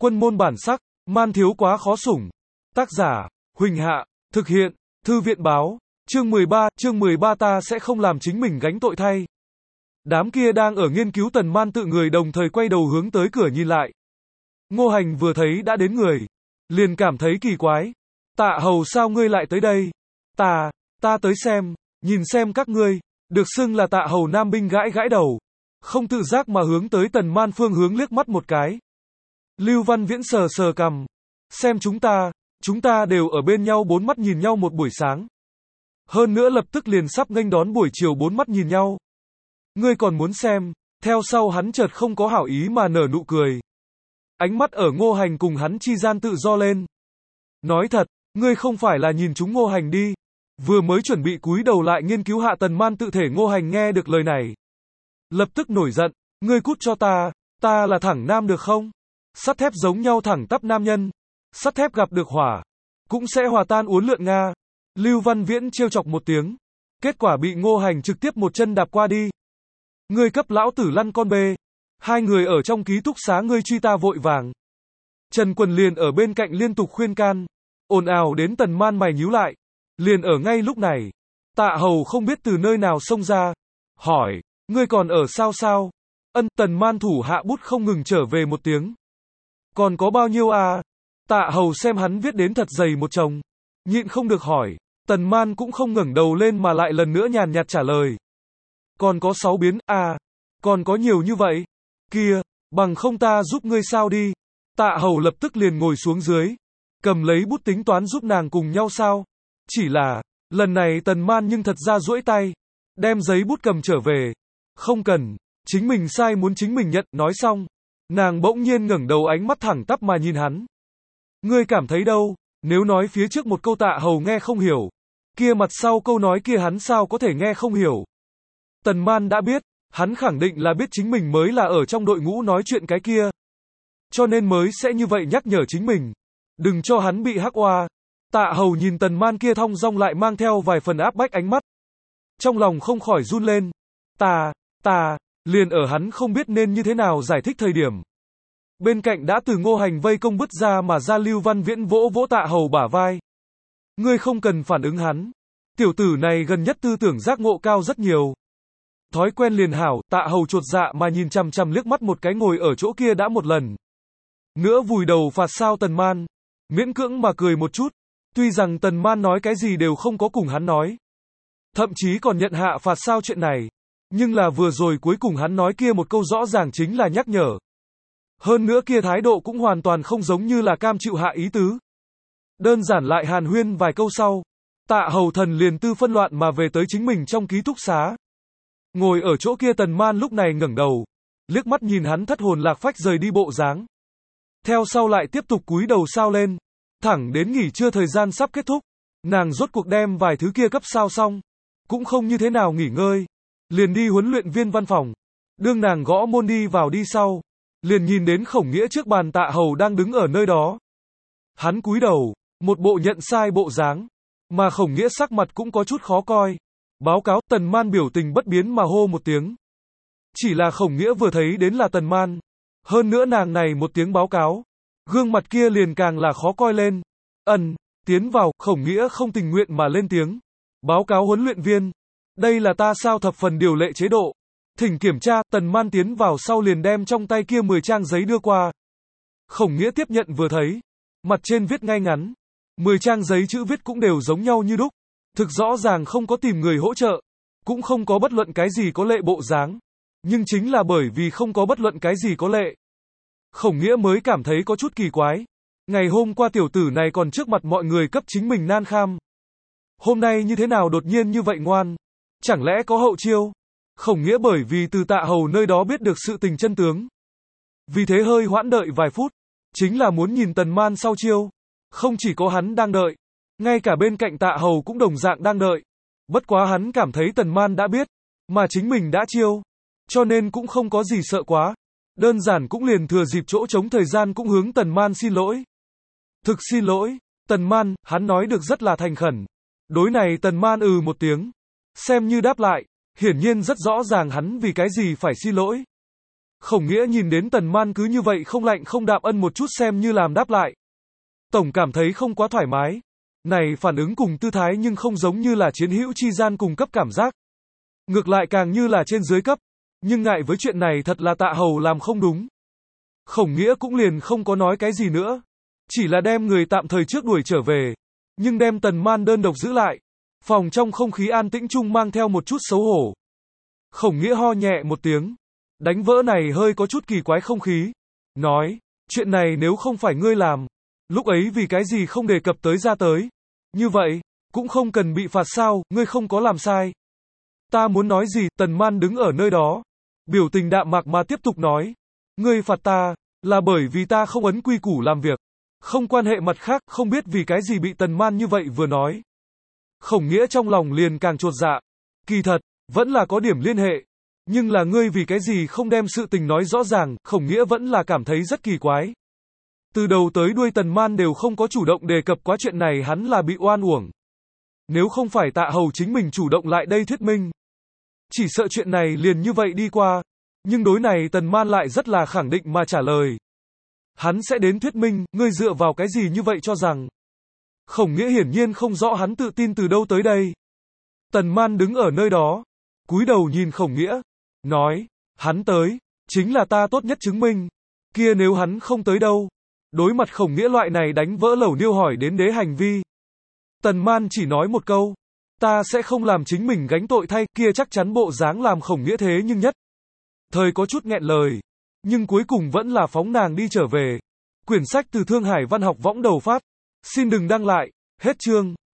Quân môn bản sắc, man thiếu quá khó sủng. Tác giả, Huỳnh Hạ, thực hiện, Thư viện báo, chương 13 ta sẽ không làm chính mình gánh tội thay. Đám kia đang ở nghiên cứu Tần Man tự người đồng thời quay đầu hướng tới cửa nhìn lại. Ngô Hành vừa thấy đã đến người, liền cảm thấy kỳ quái. Tạ Hầu sao ngươi lại tới đây? Ta tới xem, nhìn xem các ngươi, được xưng là Tạ Hầu Nam binh gãi gãi đầu, không tự giác mà hướng tới Tần Man phương hướng liếc mắt một cái. Lưu Văn Viễn sờ sờ cằm, xem chúng ta đều ở bên nhau bốn mắt nhìn nhau một buổi sáng. Hơn nữa lập tức liền sắp nghênh đón buổi chiều bốn mắt nhìn nhau. Ngươi còn muốn xem, theo sau hắn chợt không có hảo ý mà nở nụ cười. Ánh mắt ở Ngô Hành cùng hắn chi gian tự do lên. Nói thật, ngươi không phải là nhìn chúng Ngô Hành đi. Vừa mới chuẩn bị cúi đầu lại nghiên cứu hạ Tần Man tự thể Ngô Hành nghe được lời này. Lập tức nổi giận, ngươi cút cho ta là thẳng nam được không? Sắt thép giống nhau thẳng tắp nam nhân. Sắt thép gặp được hỏa, cũng sẽ hòa tan uốn lượn Nga. Lưu Văn Viễn trêu chọc một tiếng. Kết quả bị Ngô Hành trực tiếp một chân đạp qua đi. Ngươi cấp lão tử lăn con bê. Hai người ở trong ký túc xá ngươi truy ta vội vàng. Trần Quần liền ở bên cạnh liên tục khuyên can. Ồn ào đến Tần Man mày nhíu lại. Liền ở ngay lúc này. Tạ Hầu không biết từ nơi nào xông ra. Hỏi, ngươi còn ở sao? Tần Man thủ hạ bút không ngừng trở về một tiếng. Còn có bao nhiêu à? Tạ Hầu xem hắn viết đến thật dày một chồng. Nhịn không được hỏi. Tần Man cũng không ngẩng đầu lên mà lại lần nữa nhàn nhạt trả lời. Còn có 6 biến, à? Còn có nhiều như vậy? Kia, bằng không ta giúp ngươi sao đi? Tạ Hầu lập tức liền ngồi xuống dưới. Cầm lấy bút tính toán giúp nàng cùng nhau sao? Chỉ là, lần này Tần Man nhưng thật ra duỗi tay. Đem giấy bút cầm trở về. Không cần, chính mình sai muốn chính mình nhận, nói xong. Nàng bỗng nhiên ngẩng đầu ánh mắt thẳng tắp mà nhìn hắn. Ngươi cảm thấy đâu, nếu nói phía trước một câu Tạ Hầu nghe không hiểu. Kia mặt sau câu nói kia hắn sao có thể nghe không hiểu. Tần Man đã biết, hắn khẳng định là biết chính mình mới là ở trong đội ngũ nói chuyện cái kia. Cho nên mới sẽ như vậy nhắc nhở chính mình. Đừng cho hắn bị hắc oa. Tạ Hầu nhìn Tần Man kia thong dong lại mang theo vài phần áp bách ánh mắt. Trong lòng không khỏi run lên. Liền ở hắn không biết nên như thế nào giải thích thời điểm. Bên cạnh đã từ Ngô Hành vây công bứt ra mà ra Lưu Văn Viễn vỗ vỗ Tạ Hầu bả vai. Ngươi không cần phản ứng hắn. Tiểu tử này gần nhất tư tưởng giác ngộ cao rất nhiều. Thói quen liền hảo, Tạ Hầu chuột dạ mà nhìn chằm chằm liếc mắt một cái ngồi ở chỗ kia đã một lần. Nữa vùi đầu phạt sao Tần Man. Miễn cưỡng mà cười một chút. Tuy rằng Tần Man nói cái gì đều không có cùng hắn nói. Thậm chí còn nhận hạ phạt sao chuyện này. Nhưng là vừa rồi cuối cùng hắn nói kia một câu rõ ràng chính là nhắc nhở. Hơn nữa kia thái độ cũng hoàn toàn không giống như là cam chịu hạ ý tứ. Đơn giản lại hàn huyên vài câu sau. Tạ Hầu thần liền tư phân loạn mà về tới chính mình trong ký túc xá. Ngồi ở chỗ kia Tần Man lúc này ngẩng đầu. Liếc mắt nhìn hắn thất hồn lạc phách rời đi bộ dáng. Theo sau lại tiếp tục cúi đầu sao lên. Thẳng đến nghỉ trưa thời gian sắp kết thúc. Nàng rốt cuộc đem vài thứ kia cấp sao xong. Cũng không như thế nào nghỉ ngơi. Liền đi huấn luyện viên văn phòng. Đương nàng gõ môn đi vào đi sau. Liền nhìn đến Khổng Nghĩa trước bàn Tạ Hầu đang đứng ở nơi đó. Hắn cúi đầu, một bộ nhận sai bộ dáng. Mà Khổng Nghĩa sắc mặt cũng có chút khó coi. Báo cáo, Tần Man biểu tình bất biến mà hô một tiếng. Chỉ là Khổng Nghĩa vừa thấy đến là Tần Man. Hơn nữa nàng này một tiếng báo cáo. Gương mặt kia liền càng là khó coi lên. Tiến vào, Khổng Nghĩa không tình nguyện mà lên tiếng. Báo cáo huấn luyện viên. Đây là ta sao thập phần điều lệ chế độ. Thỉnh kiểm tra, Tần Man tiến vào sau liền đem trong tay kia 10 trang giấy đưa qua. Khổng Nghĩa tiếp nhận vừa thấy. Mặt trên viết ngay ngắn. 10 trang giấy chữ viết cũng đều giống nhau như đúc. Thực rõ ràng không có tìm người hỗ trợ. Cũng không có bất luận cái gì có lệ bộ dáng. Nhưng chính là bởi vì không có bất luận cái gì có lệ. Khổng Nghĩa mới cảm thấy có chút kỳ quái. Ngày hôm qua tiểu tử này còn trước mặt mọi người cấp chính mình nan kham. Hôm nay như thế nào đột nhiên như vậy ngoan? Chẳng lẽ có hậu chiêu? Khổng Nghĩa bởi vì từ Tạ Hầu nơi đó biết được sự tình chân tướng. Vì thế hơi hoãn đợi vài phút. Chính là muốn nhìn Tần Man sau chiêu. Không chỉ có hắn đang đợi. Ngay cả bên cạnh Tạ Hầu cũng đồng dạng đang đợi. Bất quá hắn cảm thấy Tần Man đã biết. Mà chính mình đã chiêu. Cho nên cũng không có gì sợ quá. Đơn giản cũng liền thừa dịp chỗ trống thời gian cũng hướng Tần Man xin lỗi. Thực xin lỗi, Tần Man, hắn nói được rất là thành khẩn. Đối này Tần Man một tiếng. Xem như đáp lại. Hiển nhiên rất rõ ràng hắn vì cái gì phải xin lỗi. Khổng Nghĩa nhìn đến Tần Man cứ như vậy không lạnh không đạm ân một chút xem như làm đáp lại. Tổng cảm thấy không quá thoải mái. Này phản ứng cùng tư thái nhưng không giống như là chiến hữu chi gian cùng cấp cảm giác. Ngược lại càng như là trên dưới cấp. Nhưng ngại với chuyện này thật là Tạ Hầu làm không đúng. Khổng Nghĩa cũng liền không có nói cái gì nữa. Chỉ là đem người tạm thời trước đuổi trở về. Nhưng đem Tần Man đơn độc giữ lại. Phòng trong không khí an tĩnh chung mang theo một chút xấu hổ. Khổng Nghĩa ho nhẹ một tiếng. Đánh vỡ này hơi có chút kỳ quái không khí. Nói, chuyện này nếu không phải ngươi làm, lúc ấy vì cái gì không đề cập tới ra tới. Như vậy, cũng không cần bị phạt sao, ngươi không có làm sai. Ta muốn nói gì, Tần Man đứng ở nơi đó. Biểu tình đạm mạc mà tiếp tục nói. Ngươi phạt ta, là bởi vì ta không ấn quy củ làm việc. Không quan hệ mặt khác, không biết vì cái gì bị Tần Man như vậy vừa nói. Khổng Nghĩa trong lòng liền càng chột dạ. Kỳ thật, vẫn là có điểm liên hệ. Nhưng là ngươi vì cái gì không đem sự tình nói rõ ràng, Khổng Nghĩa vẫn là cảm thấy rất kỳ quái. Từ đầu tới đuôi Tần Man đều không có chủ động đề cập quá chuyện này hắn là bị oan uổng. Nếu không phải Tạ Hầu chính mình chủ động lại đây thuyết minh. Chỉ sợ chuyện này liền như vậy đi qua. Nhưng đối này Tần Man lại rất là khẳng định mà trả lời. Hắn sẽ đến thuyết minh, ngươi dựa vào cái gì như vậy cho rằng. Khổng Nghĩa hiển nhiên không rõ hắn tự tin từ đâu tới đây. Tần Man đứng ở nơi đó, cúi đầu nhìn Khổng Nghĩa, nói, hắn tới, chính là ta tốt nhất chứng minh. Kia nếu hắn không tới đâu? Đối mặt Khổng Nghĩa loại này đánh vỡ lẩu niêu hỏi đến đế hành vi. Tần Man chỉ nói một câu, ta sẽ không làm chính mình gánh tội thay, kia chắc chắn bộ dáng làm Khổng Nghĩa thế nhưng nhất. Thời có chút nghẹn lời, nhưng cuối cùng vẫn là phóng nàng đi trở về. Quyển sách từ Thương Hải Văn học võng đầu phát. Xin đừng đăng lại, hết chương.